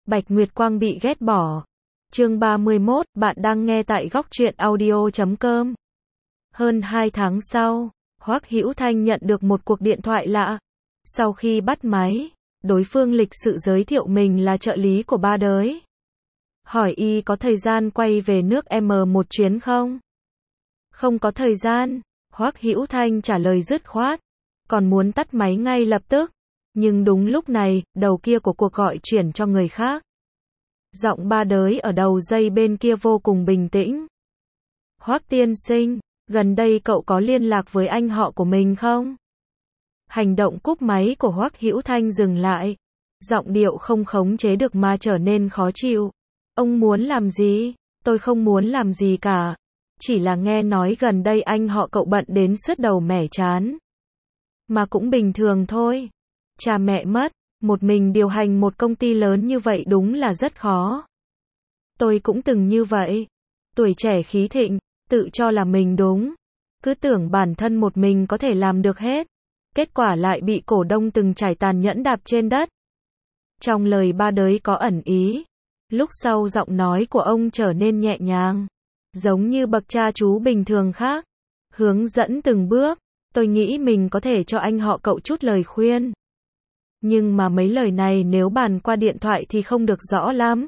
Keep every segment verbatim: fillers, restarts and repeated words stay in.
Bạch Nguyệt Quang bị ghét bỏ. Chương ba mươi mốt, bạn đang nghe tại góc truyện audio chấm com. Hơn hai tháng sau, Hoắc Hữu Thanh nhận được một cuộc điện thoại lạ. Sau khi bắt máy, đối phương lịch sự giới thiệu mình là trợ lý của Ba Đới. Hỏi y có thời gian quay về nước M một chuyến không? Không có thời gian, Hoắc Hữu Thanh trả lời dứt khoát, còn muốn tắt máy ngay lập tức. Nhưng đúng lúc này, đầu kia của cuộc gọi chuyển cho người khác. Giọng Ba Đới ở đầu dây bên kia vô cùng bình tĩnh. Hoắc tiên sinh, gần đây cậu có liên lạc với anh họ của mình không? Hành động cúp máy của Hoắc Hữu Thanh dừng lại. Giọng điệu không khống chế được mà trở nên khó chịu. Ông muốn làm gì? Tôi không muốn làm gì cả. Chỉ là nghe nói gần đây anh họ cậu bận đến sứt đầu mẻ trán. Mà cũng bình thường thôi. Cha mẹ mất, một mình điều hành một công ty lớn như vậy đúng là rất khó. Tôi cũng từng như vậy. Tuổi trẻ khí thịnh, tự cho là mình đúng. Cứ tưởng bản thân một mình có thể làm được hết. Kết quả lại bị cổ đông từng trải tàn nhẫn đạp trên đất. Trong lời Ba Đới có ẩn ý. Lúc sau giọng nói của ông trở nên nhẹ nhàng. Giống như bậc cha chú bình thường khác. Hướng dẫn từng bước. Tôi nghĩ mình có thể cho anh họ cậu chút lời khuyên. Nhưng mà mấy lời này nếu bàn qua điện thoại thì không được rõ lắm.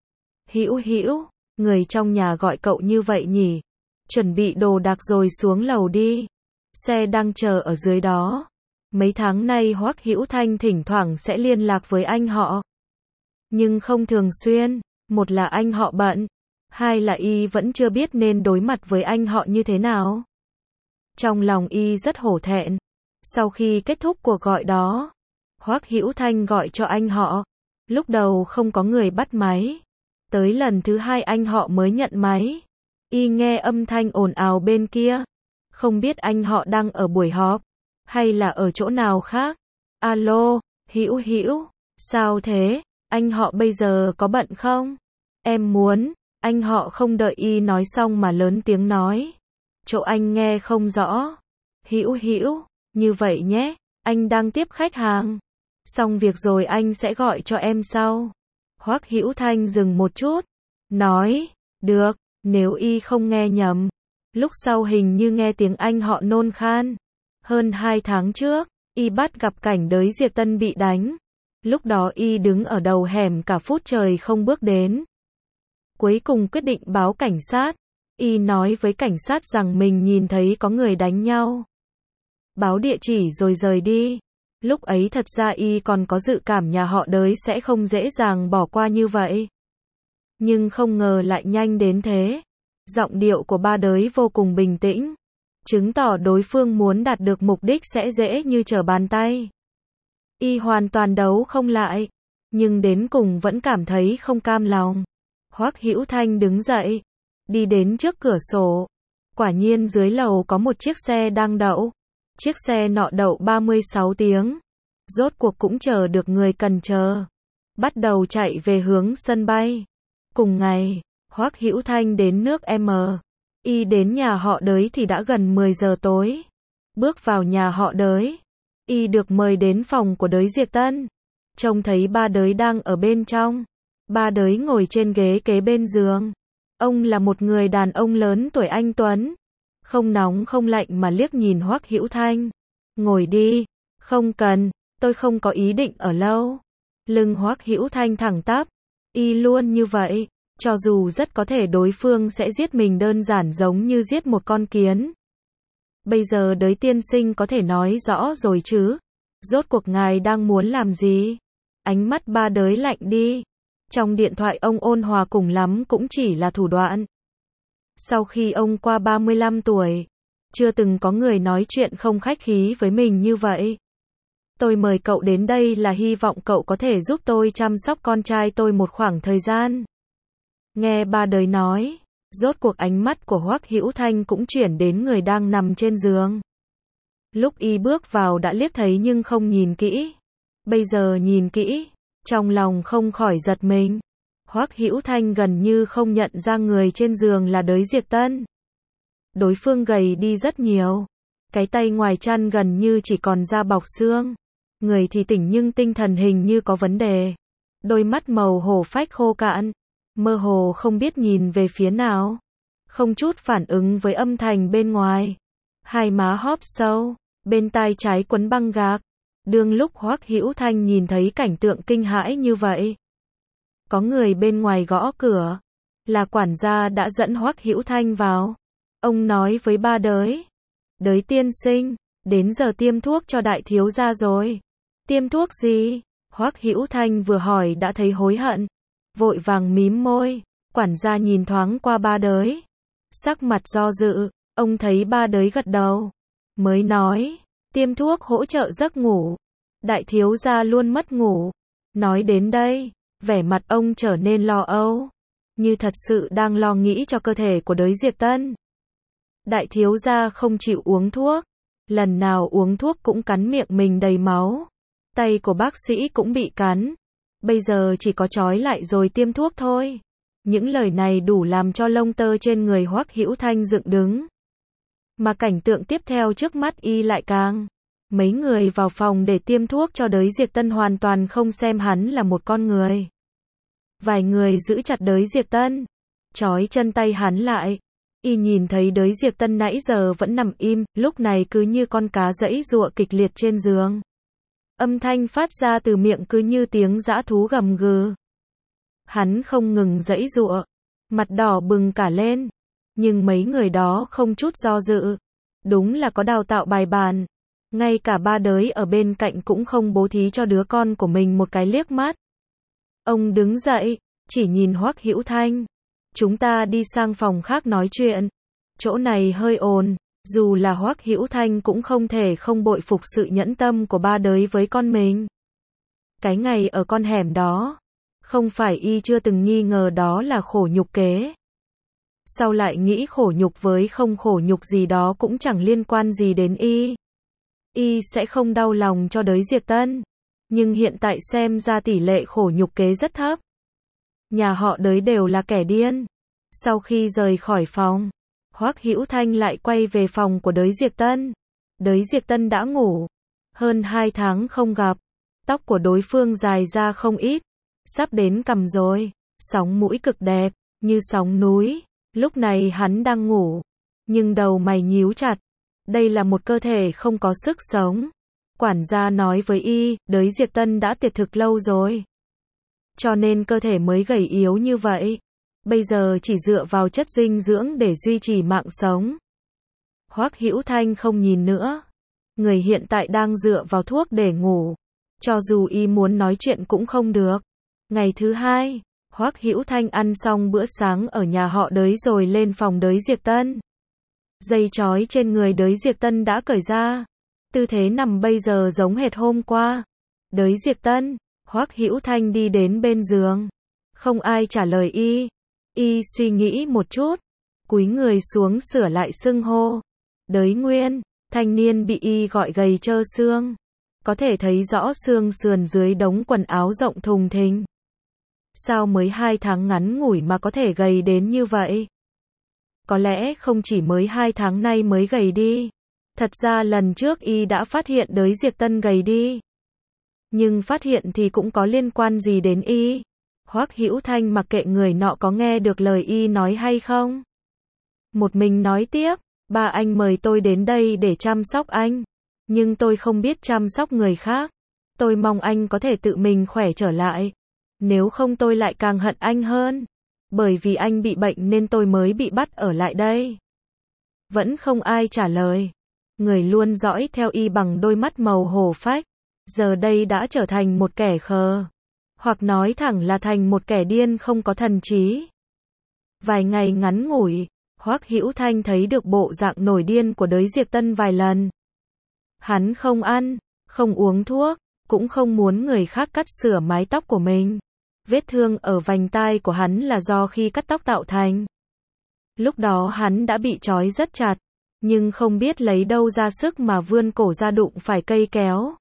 Hữu Hữu, người trong nhà gọi cậu như vậy nhỉ? Chuẩn bị đồ đạc rồi xuống lầu đi. Xe đang chờ ở dưới đó. Mấy tháng nay Hoắc Hữu Thanh thỉnh thoảng sẽ liên lạc với anh họ. Nhưng không thường xuyên. Một là anh họ bận. Hai là y vẫn chưa biết nên đối mặt với anh họ như thế nào. Trong lòng y rất hổ thẹn. Sau khi kết thúc cuộc gọi đó, Hoắc Hữu Thanh gọi cho anh họ. Lúc đầu không có người bắt máy. Tới lần thứ hai anh họ mới nhận máy. Y nghe âm thanh ồn ào bên kia. Không biết anh họ đang ở buổi họp, hay là ở chỗ nào khác. Alo, Hữu Hữu, sao thế? Anh họ bây giờ có bận không? Em muốn, anh họ không đợi y nói xong mà lớn tiếng nói. Chỗ anh nghe không rõ. Hữu Hữu, như vậy nhé, anh đang tiếp khách hàng. Xong việc rồi anh sẽ gọi cho em sau. Hoắc Hữu Thanh dừng một chút, nói, được, nếu y không nghe nhầm. Lúc sau hình như nghe tiếng anh họ nôn khan. Hơn hai tháng trước, y bắt gặp cảnh Đới Diệp Tân bị đánh. Lúc đó y đứng ở đầu hẻm cả phút trời không bước đến. Cuối cùng quyết định báo cảnh sát. Y nói với cảnh sát rằng mình nhìn thấy có người đánh nhau. Báo địa chỉ rồi rời đi. Lúc ấy thật ra y còn có dự cảm nhà họ Đới sẽ không dễ dàng bỏ qua như vậy. Nhưng không ngờ lại nhanh đến thế. Giọng điệu của Ba Đới vô cùng bình tĩnh. Chứng tỏ đối phương muốn đạt được mục đích sẽ dễ như trở bàn tay. Y hoàn toàn đấu không lại. Nhưng đến cùng vẫn cảm thấy không cam lòng. Hoắc Hữu Thanh đứng dậy. Đi đến trước cửa sổ. Quả nhiên dưới lầu có một chiếc xe đang đậu. Chiếc xe nọ đậu ba mươi sáu tiếng. Rốt cuộc cũng chờ được người cần chờ. Bắt đầu chạy về hướng sân bay. Cùng ngày, Hoắc Hữu Thanh đến nước M. Y đến nhà họ Đới thì đã gần mười giờ tối. Bước vào nhà họ Đới. Y được mời đến phòng của Đới Diệp Tân. Trông thấy Ba Đới đang ở bên trong. Ba Đới ngồi trên ghế kế bên giường. Ông là một người đàn ông lớn tuổi anh tuấn. Không nóng không lạnh mà liếc nhìn Hoắc Hữu Thanh. Ngồi đi. Không cần, tôi không có ý định ở lâu. Lưng Hoắc Hữu Thanh thẳng tắp. Y luôn như vậy. Cho dù rất có thể đối phương sẽ giết mình đơn giản giống như giết một con kiến. Bây giờ Đới tiên sinh có thể nói rõ rồi chứ. Rốt cuộc ngài đang muốn làm gì? Ánh mắt Ba Đới lạnh đi. Trong điện thoại ông ôn hòa cùng lắm cũng chỉ là thủ đoạn. Sau khi ông qua ba mươi lăm tuổi, chưa từng có người nói chuyện không khách khí với mình như vậy. Tôi mời cậu đến đây là hy vọng cậu có thể giúp tôi chăm sóc con trai tôi một khoảng thời gian. Nghe Ba Đới nói, rốt cuộc ánh mắt của Hoắc Hữu Thanh cũng chuyển đến người đang nằm trên giường. Lúc y bước vào đã liếc thấy nhưng không nhìn kỹ. Bây giờ nhìn kỹ, trong lòng không khỏi giật mình. Hoắc Hữu Thanh gần như không nhận ra người trên giường là Đới Diệp Tân. Đối phương gầy đi rất nhiều. Cái tay ngoài chăn gần như chỉ còn da bọc xương. Người thì tỉnh nhưng tinh thần hình như có vấn đề. đôi mắt màu hổ phách khô cạn, mơ hồ không biết nhìn về phía nào, không chút phản ứng với âm thanh bên ngoài. Hai má hóp sâu, bên tai trái quấn băng gạc. Đương lúc Hoắc Hữu Thanh nhìn thấy cảnh tượng kinh hãi như vậy, có người bên ngoài gõ cửa, là quản gia đã dẫn Hoắc Hữu Thanh vào. Ông nói với ba Đới, Đới tiên sinh, đến giờ tiêm thuốc cho đại thiếu gia rồi. Tiêm thuốc gì? Hoắc Hữu Thanh vừa hỏi đã thấy hối hận, vội vàng mím môi. Quản gia nhìn thoáng qua ba Đới, sắc mặt do dự. Ông thấy ba Đới gật đầu, mới nói, tiêm thuốc hỗ trợ giấc ngủ. Đại thiếu gia luôn mất ngủ. Nói đến đây, vẻ mặt ông trở nên lo âu, như thật sự đang lo nghĩ cho cơ thể của Đới Diệp Tân. Đại thiếu gia không chịu uống thuốc, lần nào uống thuốc cũng cắn miệng mình đầy máu. Tay của bác sĩ cũng bị cắn, bây giờ chỉ có trói lại rồi tiêm thuốc thôi. Những lời này đủ làm cho lông tơ trên người Hoắc Hữu Thanh dựng đứng. Mà cảnh tượng tiếp theo trước mắt y lại càng. Mấy người vào phòng để tiêm thuốc cho Đới Diệp Tân hoàn toàn không xem hắn là một con người. Vài người giữ chặt Đới Diệp Tân, trói chân tay hắn lại. Y nhìn thấy Đới Diệp Tân nãy giờ vẫn nằm im, lúc này cứ như con cá giãy giụa kịch liệt trên giường. Âm thanh phát ra từ miệng cứ như tiếng dã thú gầm gừ. Hắn không ngừng giãy giụa, mặt đỏ bừng cả lên, nhưng mấy người đó không chút do dự. Đúng là có đào tạo bài bản. Ngay cả ba Đới ở bên cạnh cũng không bố thí cho đứa con của mình một cái liếc mắt. Ông đứng dậy, chỉ nhìn Hoắc Hữu Thanh. Chúng ta đi sang phòng khác nói chuyện. Chỗ này hơi ồn. Dù là Hoắc Hữu Thanh cũng không thể không bội phục sự nhẫn tâm của ba Đới với con mình. Cái ngày ở con hẻm đó, không phải y chưa từng nghi ngờ đó là khổ nhục kế. Sau lại nghĩ khổ nhục với không khổ nhục gì đó cũng chẳng liên quan gì đến y. Y sẽ không đau lòng cho Đới Diệp Tân. Nhưng hiện tại xem ra tỷ lệ khổ nhục kế rất thấp. Nhà họ Đới đều là kẻ điên. Sau khi rời khỏi phòng, Hoắc Hữu Thanh lại quay về phòng của Đới Diệp Tân. Đới Diệp Tân đã ngủ. Hơn hai tháng không gặp. Tóc của đối phương dài ra không ít. Sắp đến cằm rồi. Sóng mũi cực đẹp, như sóng núi. Lúc này hắn đang ngủ. Nhưng đầu mày nhíu chặt. Đây là một cơ thể không có sức sống. Quản gia nói với y, Đới Diệp Tân đã tiệt thực lâu rồi. Cho nên cơ thể mới gầy yếu như vậy. Bây giờ chỉ dựa vào chất dinh dưỡng để duy trì mạng sống. Hoắc Hữu Thanh không nhìn nữa. Người hiện tại đang dựa vào thuốc để ngủ. Cho dù y muốn nói chuyện cũng không được. Ngày thứ hai, Hoắc Hữu Thanh ăn xong bữa sáng ở nhà họ Đới rồi lên phòng Đới Diệp Tân. Dây trói trên người Đới Diệp Tân đã cởi ra. Tư thế nằm bây giờ giống hệt hôm qua. Đới Diệp Tân, Hoắc Hữu Thanh đi đến bên giường. Không ai trả lời y. Y suy nghĩ một chút, cúi người xuống sửa lại xưng hô. Đới Nguyên, thanh niên bị y gọi gầy trơ xương. Có thể thấy rõ xương sườn dưới đống quần áo rộng thùng thình. Sao mới hai tháng ngắn ngủi mà có thể gầy đến như vậy? Có lẽ không chỉ mới hai tháng nay mới gầy đi. Thật ra lần trước y đã phát hiện Đới Diệp Tân gầy đi. Nhưng phát hiện thì cũng có liên quan gì đến y? Hoắc Hữu Thanh mặc kệ người nọ có nghe được lời y nói hay không. Một mình nói tiếp, ba anh mời tôi đến đây để chăm sóc anh. Nhưng tôi không biết chăm sóc người khác. Tôi mong anh có thể tự mình khỏe trở lại. Nếu không tôi lại càng hận anh hơn. Bởi vì anh bị bệnh nên tôi mới bị bắt ở lại đây. Vẫn không ai trả lời. Người luôn dõi theo y bằng đôi mắt màu hổ phách. Giờ đây đã trở thành một kẻ khờ. Hoặc nói thẳng là thành một kẻ điên không có thần trí. Vài ngày ngắn ngủi, Hoắc Hữu Thanh thấy được bộ dạng nổi điên của Đới Diệp Tân vài lần. Hắn không ăn, không uống thuốc, cũng không muốn người khác cắt sửa mái tóc của mình. Vết thương ở vành tai của hắn là do khi cắt tóc tạo thành. Lúc đó hắn đã bị trói rất chặt, nhưng không biết lấy đâu ra sức mà vươn cổ ra đụng phải cây kéo.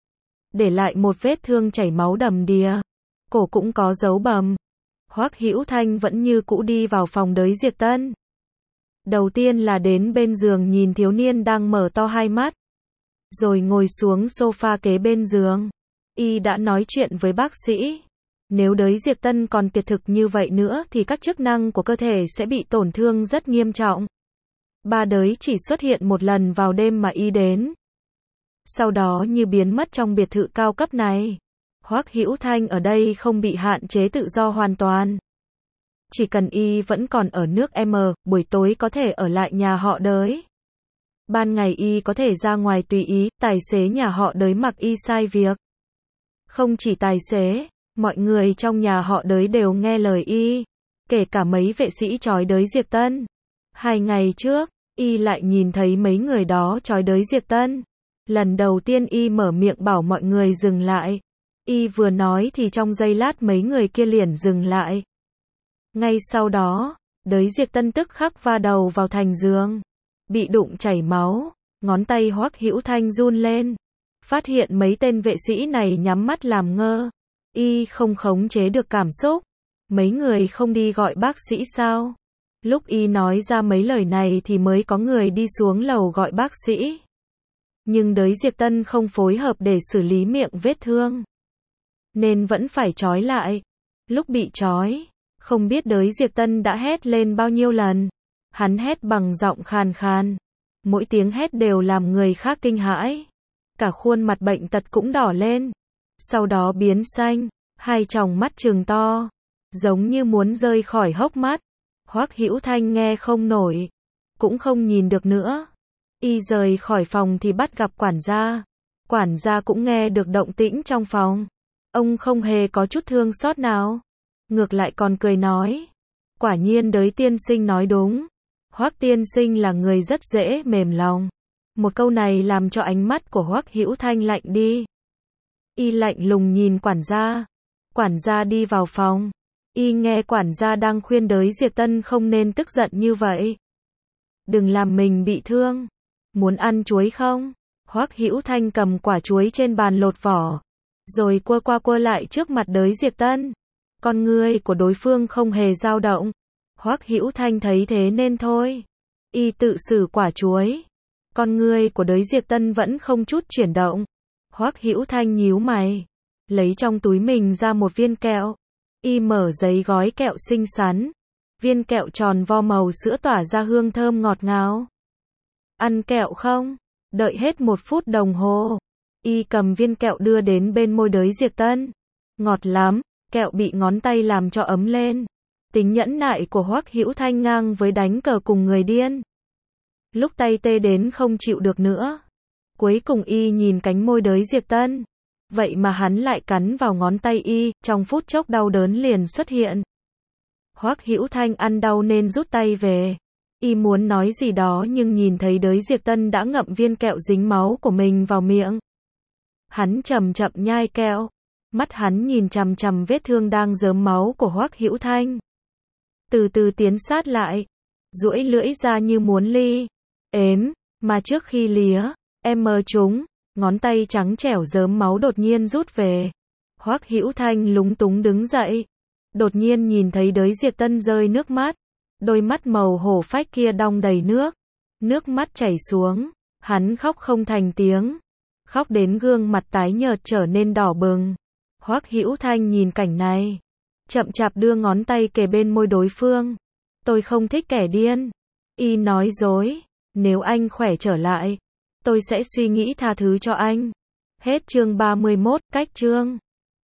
Để lại một vết thương chảy máu đầm đìa. Cổ cũng có dấu bầm. Hoắc Hữu Thanh vẫn như cũ đi vào phòng Đới Diệp Tân. Đầu tiên là đến bên giường nhìn thiếu niên đang mở to hai mắt. Rồi ngồi xuống sofa kế bên giường. Y đã nói chuyện với bác sĩ. Nếu đới Diệp Tân còn kiệt thực như vậy nữa thì các chức năng của cơ thể sẽ bị tổn thương rất nghiêm trọng. Ba đới chỉ xuất hiện một lần vào đêm mà y đến. Sau đó như biến mất trong biệt thự cao cấp này. Hoắc Hữu Thanh ở đây không bị hạn chế tự do hoàn toàn. Chỉ cần y vẫn còn ở nước M, buổi tối có thể ở lại nhà họ đới. Ban ngày y có thể ra ngoài tùy ý, tài xế nhà họ đới mặc y sai việc. Không chỉ tài xế, mọi người trong nhà họ đới đều nghe lời y, kể cả mấy vệ sĩ trói đới Diệp Tân. Hai ngày trước, y lại nhìn thấy mấy người đó trói đới Diệp Tân. Lần đầu tiên y mở miệng bảo mọi người dừng lại. Y vừa nói thì trong giây lát mấy người kia liền dừng lại. Ngay sau đó, đới Diệp Tân tức khắc va đầu vào thành giường, bị đụng chảy máu, ngón tay Hoắc Hữu Thanh run lên. Phát hiện mấy tên vệ sĩ này nhắm mắt làm ngơ. Y không khống chế được cảm xúc. Mấy người không đi gọi bác sĩ sao? Lúc y nói ra mấy lời này thì mới có người đi xuống lầu gọi bác sĩ. Nhưng đới Diệp Tân không phối hợp để xử lý miệng vết thương, nên vẫn phải trói lại. Lúc bị trói, không biết đới Diệp Tân đã hét lên bao nhiêu lần. Hắn hét bằng giọng khàn khàn. Mỗi tiếng hét đều làm người khác kinh hãi. Cả khuôn mặt bệnh tật cũng đỏ lên. Sau đó biến xanh, hai tròng mắt trừng to, giống như muốn rơi khỏi hốc mắt. Hoắc Hữu Thanh nghe không nổi, cũng không nhìn được nữa. Y rời khỏi phòng thì bắt gặp quản gia. Quản gia cũng nghe được động tĩnh trong phòng. Ông không hề có chút thương xót nào. Ngược lại còn cười nói. Quả nhiên đới tiên sinh nói đúng. Hoắc tiên sinh là người rất dễ mềm lòng. Một câu này làm cho ánh mắt của Hoắc Hữu Thanh lạnh đi. Y lạnh lùng nhìn quản gia. Quản gia đi vào phòng. Y nghe quản gia đang khuyên đới Diệp Tân không nên tức giận như vậy. Đừng làm mình bị thương. Muốn ăn chuối không? Hoắc Hữu Thanh cầm quả chuối trên bàn lột vỏ, rồi quơ qua quơ lại trước mặt đới Diệp Tân. Con ngươi của đối phương không hề dao động. Hoắc Hữu Thanh thấy thế nên thôi. Y tự xử quả chuối. Con ngươi của đới Diệp Tân vẫn không chút chuyển động. Hoắc Hữu Thanh nhíu mày, lấy trong túi mình ra một viên kẹo. Y mở giấy gói kẹo xinh xắn. Viên kẹo tròn vo màu sữa tỏa ra hương thơm ngọt ngào. Ăn kẹo không? Đợi hết một phút đồng hồ. Y cầm viên kẹo đưa đến bên môi đới Diệp Tân. Ngọt lắm, kẹo bị ngón tay làm cho ấm lên. Tính nhẫn nại của Hoắc Hữu Thanh ngang với đánh cờ cùng người điên. Lúc tay tê đến không chịu được nữa. Cuối cùng y nhìn cánh môi đới Diệp Tân. Vậy mà hắn lại cắn vào ngón tay y, trong phút chốc đau đớn liền xuất hiện. Hoắc Hữu Thanh ăn đau nên rút tay về. Y muốn nói gì đó nhưng nhìn thấy đới Diệp Tân đã ngậm viên kẹo dính máu của mình vào miệng. Hắn chậm chậm nhai kẹo. Mắt hắn nhìn chằm chằm vết thương đang rớm máu của Hoắc Hữu Thanh. Từ từ tiến sát lại. Duỗi lưỡi ra như muốn ly. Ếm, mà trước khi lía, em mơ chúng, ngón tay trắng trẻo rớm máu đột nhiên rút về. Hoắc Hữu Thanh lúng túng đứng dậy. Đột nhiên nhìn thấy đới Diệp Tân rơi nước mắt. Đôi mắt màu hổ phách kia đong đầy nước. Nước mắt chảy xuống. Hắn khóc không thành tiếng. Khóc đến gương mặt tái nhợt trở nên đỏ bừng. Hoắc Hữu Thanh nhìn cảnh này, chậm chạp đưa ngón tay kề bên môi đối phương. Tôi không thích kẻ điên. Y nói dối. Nếu anh khỏe trở lại, tôi sẽ suy nghĩ tha thứ cho anh. Hết chương ba mươi mốt, cách chương.